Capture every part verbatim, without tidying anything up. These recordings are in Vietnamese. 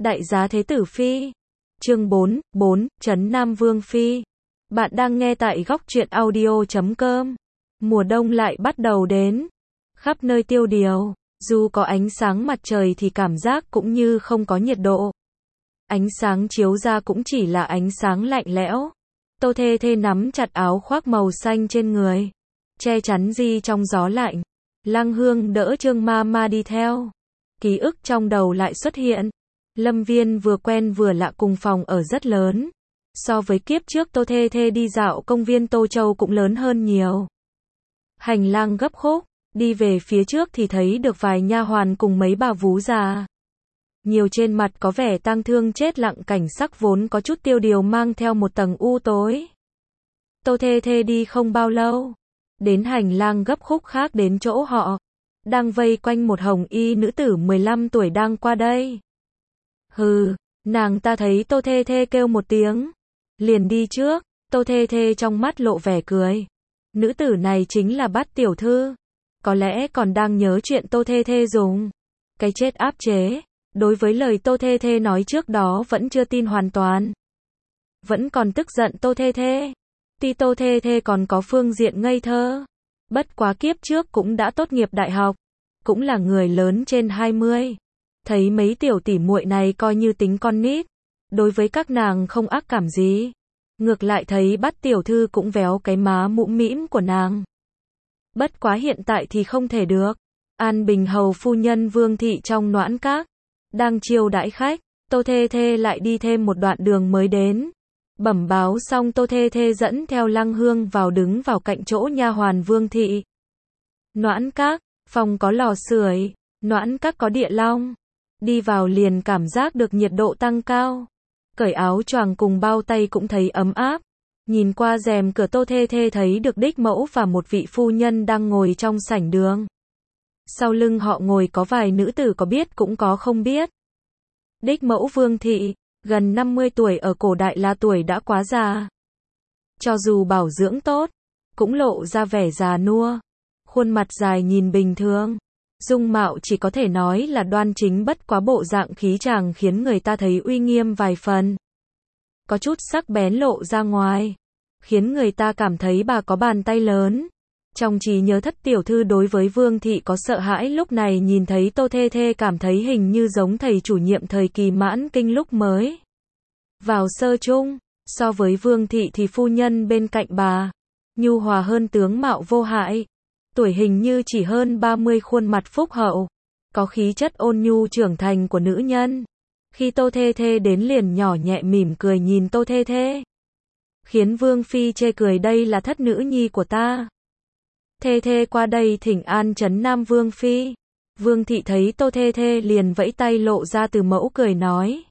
Đại giá Thế Tử Phi. Chương bốn, bốn, Trấn Nam Vương Phi. Bạn đang nghe tại góc truyện audio chấm com. Mùa đông lại bắt đầu đến. Khắp nơi tiêu điều, dù có ánh sáng mặt trời thì cảm giác cũng như không có nhiệt độ. Ánh sáng chiếu ra cũng chỉ là ánh sáng lạnh lẽo. Tô Thê Thê nắm chặt áo khoác màu xanh trên người, che chắn Di trong gió lạnh. Lăng Hương đỡ Trương Ma Ma đi theo. Ký ức trong đầu lại xuất hiện. Lâm Viên vừa quen vừa lạ cùng phòng ở rất lớn. So với kiếp trước Tô Thê Thê đi dạo công viên Tô Châu cũng lớn hơn nhiều. Hành lang gấp khúc, đi về phía trước thì thấy được vài nha hoàn cùng mấy bà vú già. Nhiều trên mặt có vẻ tang thương chết lặng, cảnh sắc vốn có chút tiêu điều mang theo một tầng u tối. Tô Thê Thê đi không bao lâu, đến hành lang gấp khúc khác, đến chỗ họ đang vây quanh một hồng y nữ tử mười lăm tuổi đang qua đây. Hừ, nàng ta thấy Tô Thê Thê kêu một tiếng, liền đi trước. Tô Thê Thê trong mắt lộ vẻ cười. Nữ tử này chính là Bát tiểu thư, có lẽ còn đang nhớ chuyện Tô Thê Thê dùng cái chết áp chế. Đối với lời Tô Thê Thê nói trước đó vẫn chưa tin hoàn toàn, vẫn còn tức giận Tô Thê Thê. Tuy Tô Thê Thê còn có phương diện ngây thơ, bất quá kiếp trước cũng đã tốt nghiệp đại học, cũng là người lớn trên hai mươi. Thấy mấy tiểu tỷ muội này coi như tính con nít, đối với các nàng không ác cảm gì. Ngược lại thấy Bát tiểu thư cũng véo cái má mũm mĩm của nàng. Bất quá hiện tại thì không thể được. An Bình hầu phu nhân Vương thị trong Noãn Các đang chiêu đãi khách. Tô Thê Thê lại đi thêm một đoạn đường mới đến. Bẩm báo xong, Tô Thê Thê dẫn theo Lăng Hương vào, đứng vào cạnh chỗ nha hoàn Vương thị. Noãn Các, phòng có lò sưởi, Noãn Các có địa long. Đi vào liền cảm giác được nhiệt độ tăng cao. Cởi áo choàng cùng bao tay cũng thấy ấm áp. Nhìn qua rèm cửa, Tô Thê Thê thấy được đích mẫu và một vị phu nhân đang ngồi trong sảnh đường. Sau lưng họ ngồi có vài nữ tử, có biết cũng có không biết. Đích mẫu Vương thị, gần năm mươi tuổi, ở cổ đại là tuổi đã quá già. Cho dù bảo dưỡng tốt, cũng lộ ra vẻ già nua. Khuôn mặt dài nhìn bình thường. Dung mạo chỉ có thể nói là đoan chính, bất quá bộ dạng khí chàng khiến người ta thấy uy nghiêm vài phần. Có chút sắc bén lộ ra ngoài, khiến người ta cảm thấy bà có bàn tay lớn. Trong trí nhớ Thất tiểu thư đối với Vương thị có sợ hãi, lúc này nhìn thấy Tô Thê Thê cảm thấy hình như giống thầy chủ nhiệm thời kỳ mãn kinh lúc mới vào sơ chung. So với Vương thị thì phu nhân bên cạnh bà nhu hòa hơn, tướng mạo vô hại. Tuổi hình như chỉ hơn ba mươi, khuôn mặt phúc hậu, có khí chất ôn nhu trưởng thành của nữ nhân. Khi Tô Thê Thê đến liền nhỏ nhẹ mỉm cười nhìn Tô Thê Thê, khiến Vương phi chê cười, đây là thất nữ nhi của ta. Thê Thê qua đây thỉnh an Trấn Nam Vương phi. Vương thị thấy Tô Thê Thê liền vẫy tay lộ ra từ mẫu, cười nói: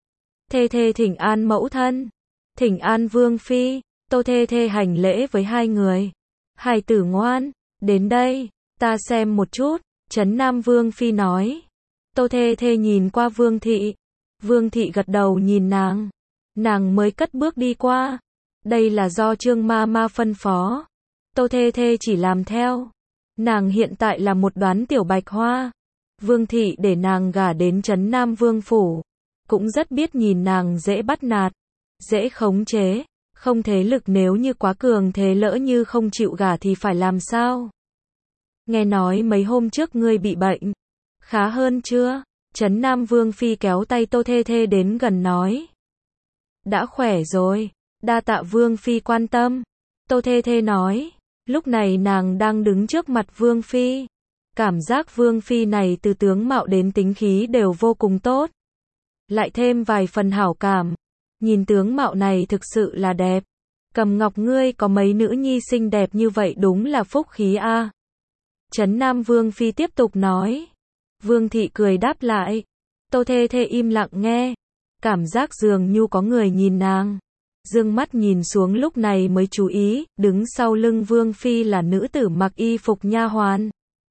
Thê Thê thỉnh an mẫu thân. Thỉnh an Vương phi. Tô Thê Thê hành lễ với hai người. Hài tử ngoan, đến đây, ta xem một chút. Trấn Nam Vương phi nói. Tô Thê Thê nhìn qua Vương thị. Vương thị gật đầu nhìn nàng. Nàng mới cất bước đi qua. Đây là do Trương Ma Ma phân phó. Tô Thê Thê chỉ làm theo. Nàng hiện tại là một đoán tiểu bạch hoa. Vương thị để nàng gả đến Trấn Nam Vương phủ, cũng rất biết nhìn nàng dễ bắt nạt, dễ khống chế, không thế lực, nếu như quá cường thế, lỡ như không chịu gả thì phải làm sao? Nghe nói mấy hôm trước ngươi bị bệnh, khá hơn chưa? Trấn Nam Vương phi kéo tay Tô Thê Thê đến gần nói: đã khỏe rồi, đa tạ Vương phi quan tâm. Tô Thê Thê nói. Lúc này nàng đang đứng trước mặt Vương phi, cảm giác Vương phi này từ tướng mạo đến tính khí đều vô cùng tốt, lại thêm vài phần hảo cảm. Nhìn tướng mạo này thực sự là đẹp. Cầm Ngọc, ngươi có mấy nữ nhi xinh đẹp như vậy, đúng là phúc khí a. À. Trấn Nam Vương phi tiếp tục nói. Vương thị cười đáp lại. Tô Thê Thê im lặng nghe, cảm giác dường như có người nhìn nàng. Dương mắt nhìn xuống, lúc này mới chú ý, đứng sau lưng Vương phi là nữ tử mặc y phục nha hoàn.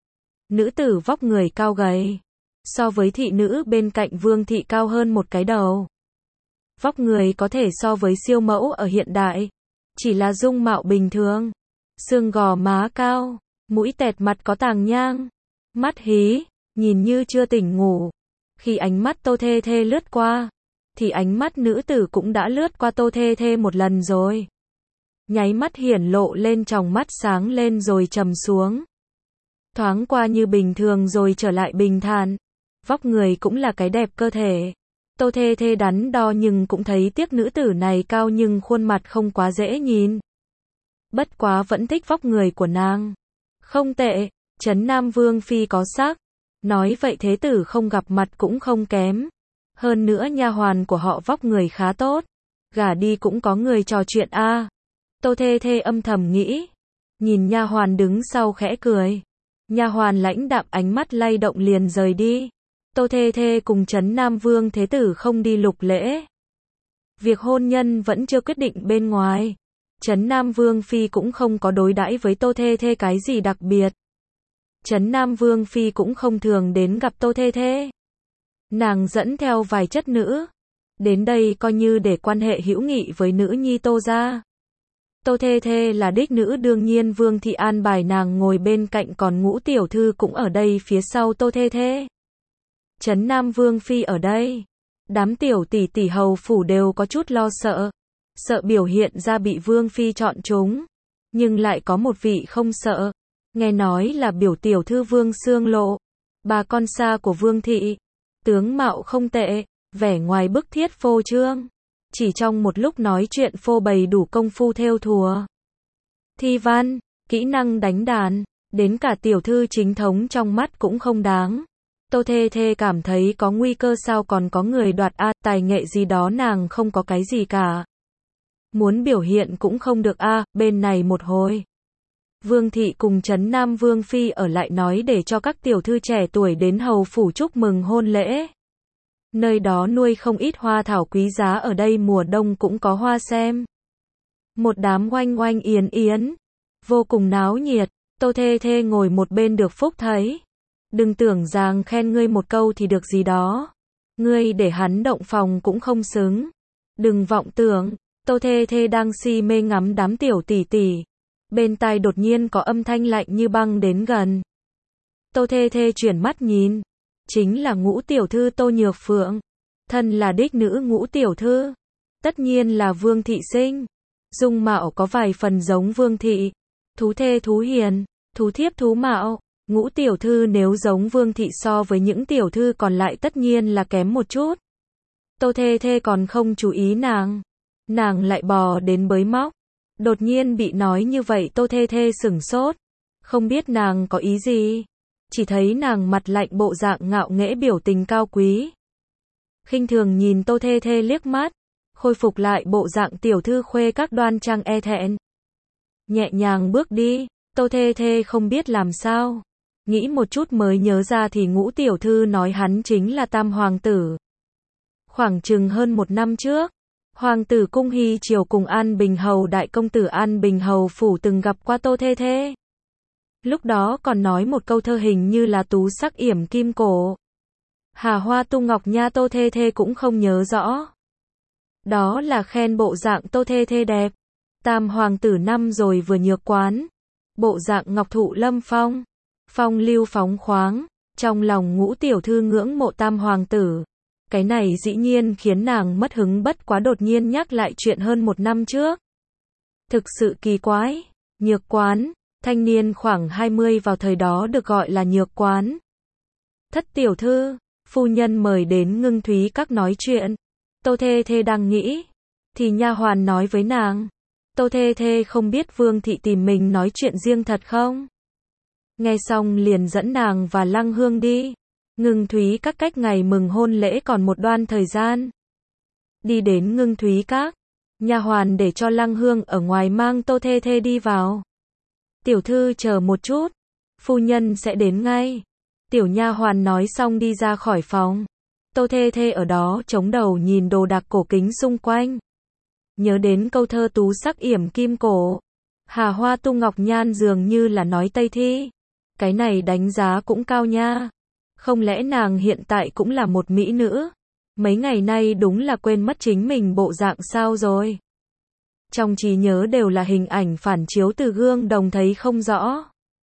Nữ tử vóc người cao gầy, so với thị nữ bên cạnh Vương thị cao hơn một cái đầu. Vóc người có thể so với siêu mẫu ở hiện đại, chỉ là dung mạo bình thường. Xương gò má cao, mũi tẹt, mặt có tàng nhang, mắt hí, nhìn như chưa tỉnh ngủ. Khi ánh mắt Tô Thê Thê lướt qua, thì ánh mắt nữ tử cũng đã lướt qua Tô Thê Thê một lần rồi. Nháy mắt hiển lộ lên tròng mắt sáng lên rồi trầm xuống. Thoáng qua như bình thường rồi trở lại bình thản. Vóc người cũng là cái đẹp cơ thể. Tô Thê Thê đắn đo nhưng cũng thấy tiếc nữ tử này cao nhưng khuôn mặt không quá dễ nhìn. Bất quá vẫn thích vóc người của nàng. Không tệ, Trấn Nam Vương phi có sắc. Nói vậy thế tử không gặp mặt cũng không kém. Hơn nữa nha hoàn của họ vóc người khá tốt. Gả đi cũng có người trò chuyện a. À. Tô Thê Thê âm thầm nghĩ. Nhìn nha hoàn đứng sau khẽ cười. Nha hoàn lãnh đạm ánh mắt lay động liền rời đi. Tô Thê Thê cùng Trấn Nam Vương thế tử không đi lục lễ. Việc hôn nhân vẫn chưa quyết định bên ngoài. Trấn Nam Vương phi cũng không có đối đãi với Tô Thê Thê cái gì đặc biệt. Trấn Nam Vương phi cũng không thường đến gặp Tô Thê Thê. Nàng dẫn theo vài chất nữ, đến đây coi như để quan hệ hữu nghị với nữ nhi Tô gia. Tô Thê Thê là đích nữ đương nhiên Vương thị an bài nàng ngồi bên cạnh còn Ngũ tiểu thư cũng ở đây phía sau Tô Thê Thê. Trấn Nam Vương phi ở đây, đám tiểu tỷ tỷ hầu phủ đều có chút lo sợ, sợ biểu hiện ra bị Vương phi chọn chúng, nhưng lại có một vị không sợ, nghe nói là biểu tiểu thư Vương Xương Lộ, bà con xa của Vương thị, tướng mạo không tệ, vẻ ngoài bức thiết phô trương, chỉ trong một lúc nói chuyện phô bày đủ công phu thêu thùa, thi văn, kỹ năng đánh đàn, đến cả tiểu thư chính thống trong mắt cũng không đáng. Tô Thê Thê cảm thấy có nguy cơ sao còn có người đoạt a, tài nghệ gì đó nàng không có cái gì cả. Muốn biểu hiện cũng không được a, bên này một hồi. Vương thị cùng Trấn Nam Vương phi ở lại nói để cho các tiểu thư trẻ tuổi đến hầu phủ chúc mừng hôn lễ. Nơi đó nuôi không ít hoa thảo quý giá ở đây mùa đông cũng có hoa xem. Một đám oanh oanh yến yến, vô cùng náo nhiệt, Tô Thê Thê ngồi một bên được phúc thấy. Đừng tưởng rằng khen ngươi một câu thì được gì đó. Ngươi để hắn động phòng cũng không xứng. Đừng vọng tưởng, Tô Thê Thê đang si mê ngắm đám tiểu tỷ tỷ. Bên tai đột nhiên có âm thanh lạnh như băng đến gần. Tô Thê Thê chuyển mắt nhìn. Chính là Ngũ tiểu thư Tô Nhược Phượng. Thân là đích nữ Ngũ tiểu thư. Tất nhiên là Vương thị sinh. Dung mạo có vài phần giống Vương thị. Thú thê thú hiền, thú thiếp thú mạo. Ngũ tiểu thư nếu giống Vương thị so với những tiểu thư còn lại tất nhiên là kém một chút. Tô Thê Thê còn không chú ý nàng. Nàng lại bò đến bới móc. Đột nhiên bị nói như vậy Tô Thê Thê sửng sốt. Không biết nàng có ý gì. Chỉ thấy nàng mặt lạnh bộ dạng ngạo nghễ biểu tình cao quý. Khinh thường nhìn Tô Thê Thê liếc mắt. Khôi phục lại bộ dạng tiểu thư khuê các đoan trang e thẹn. Nhẹ nhàng bước đi. Tô Thê Thê không biết làm sao. Nghĩ một chút mới nhớ ra thì Ngũ tiểu thư nói hắn chính là Tam hoàng tử. Khoảng chừng hơn một năm trước, hoàng tử Cung Hy Triều cùng An Bình Hầu đại công tử An Bình Hầu phủ từng gặp qua Tô Thê Thê. Lúc đó còn nói một câu thơ hình như là tú sắc yểm kim cổ. Hà hoa tu ngọc nha Tô Thê Thê cũng không nhớ rõ. Đó là khen bộ dạng Tô Thê Thê đẹp. Tam hoàng tử năm rồi vừa nhược quán. Bộ dạng ngọc thụ lâm phong. Phong lưu phóng khoáng, trong lòng Ngũ tiểu thư ngưỡng mộ Tam hoàng tử. Cái này dĩ nhiên khiến nàng mất hứng bất quá đột nhiên nhắc lại chuyện hơn một năm trước. Thực sự kỳ quái, nhược quán, thanh niên khoảng hai mươi vào thời đó được gọi là nhược quán. Thất tiểu thư, phu nhân mời đến Ngưng Thúy các nói chuyện. Tô Thê Thê đang nghĩ, thì nha hoàn nói với nàng. Tô Thê Thê không biết Vương thị tìm mình nói chuyện riêng thật không? Nghe xong liền dẫn nàng và Lăng Hương đi. Ngưng Thúy các cách ngày mừng hôn lễ còn một đoạn thời gian. Đi đến Ngưng Thúy các, nha hoàn để cho Lăng Hương ở ngoài mang Tô Thê Thê đi vào. Tiểu thư chờ một chút, phu nhân sẽ đến ngay. Tiểu nha hoàn nói xong đi ra khỏi phòng. Tô Thê Thê ở đó chống đầu nhìn đồ đạc cổ kính xung quanh. Nhớ đến câu thơ tú sắc yểm kim cổ. Hà hoa tu ngọc nhan dường như là nói Tây thi. Cái này đánh giá cũng cao nha. Không lẽ nàng hiện tại cũng là một mỹ nữ? Mấy ngày nay đúng là quên mất chính mình bộ dạng sao rồi. Trong trí nhớ đều là hình ảnh phản chiếu từ gương đồng thấy không rõ.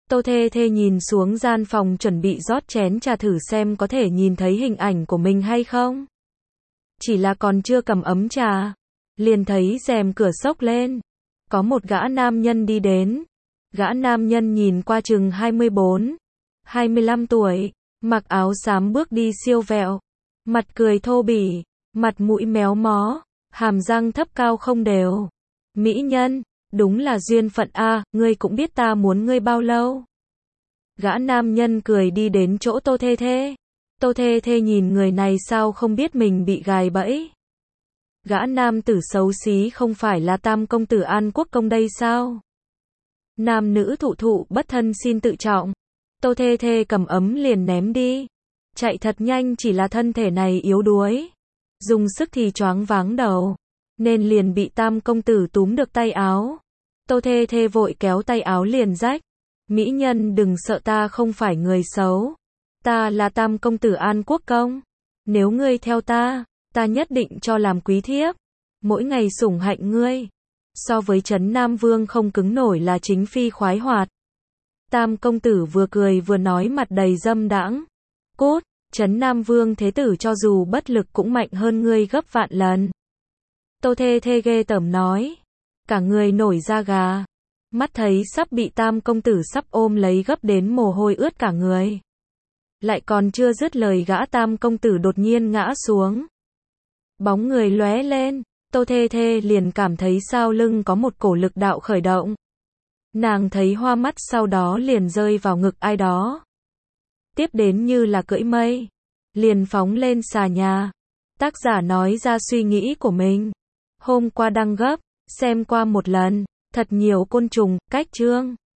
Tô Thê Thê nhìn xuống gian phòng chuẩn bị rót chén trà thử xem có thể nhìn thấy hình ảnh của mình hay không. Chỉ là còn chưa cầm ấm trà, liền thấy rèm cửa xốc lên. Có một gã nam nhân đi đến. Gã nam nhân nhìn qua chừng hai mươi bốn, hai mươi lăm tuổi, mặc áo xám bước đi siêu vẹo, mặt cười thô bỉ, mặt mũi méo mó, hàm răng thấp cao không đều. Mỹ nhân, đúng là duyên phận a, ngươi cũng biết ta muốn ngươi bao lâu. Gã nam nhân cười đi đến chỗ Tô Thê Thê. Tô Thê Thê nhìn người này sao không biết mình bị gài bẫy. Gã nam tử xấu xí không phải là Tam công tử An Quốc công đây sao? Nam nữ thụ thụ bất thân xin tự trọng. Tô Thê Thê cầm ấm liền ném đi. Chạy thật nhanh, chỉ là thân thể này yếu đuối. Dùng sức thì choáng váng đầu. Nên liền bị Tam công tử túm được tay áo. Tô Thê Thê vội kéo tay áo liền rách. Mỹ nhân đừng sợ, ta không phải người xấu. Ta là Tam công tử An Quốc công. Nếu ngươi theo ta, ta nhất định cho làm quý thiếp. Mỗi ngày sủng hạnh ngươi. So với Trấn Nam Vương không cứng nổi là chính phi khoái hoạt. Tam công tử vừa cười vừa nói mặt đầy dâm đãng. Cút, Trấn Nam Vương thế tử cho dù bất lực cũng mạnh hơn ngươi gấp vạn lần. Tô Thê Thê ghê tởm nói. Cả người nổi da gà. Mắt thấy sắp bị Tam công tử sắp ôm lấy gấp đến mồ hôi ướt cả người. Lại còn chưa dứt lời gã Tam công tử đột nhiên ngã xuống. Bóng người lóe lên. Tô Thê Thê liền cảm thấy sau lưng có một cổ lực đạo khởi động. Nàng thấy hoa mắt, sau đó liền rơi vào ngực ai đó. Tiếp đến như là cưỡi mây, liền phóng lên xà nhà. Tác giả nói ra suy nghĩ của mình. Hôm qua đăng gấp, xem qua một lần, thật nhiều côn trùng, cách chương.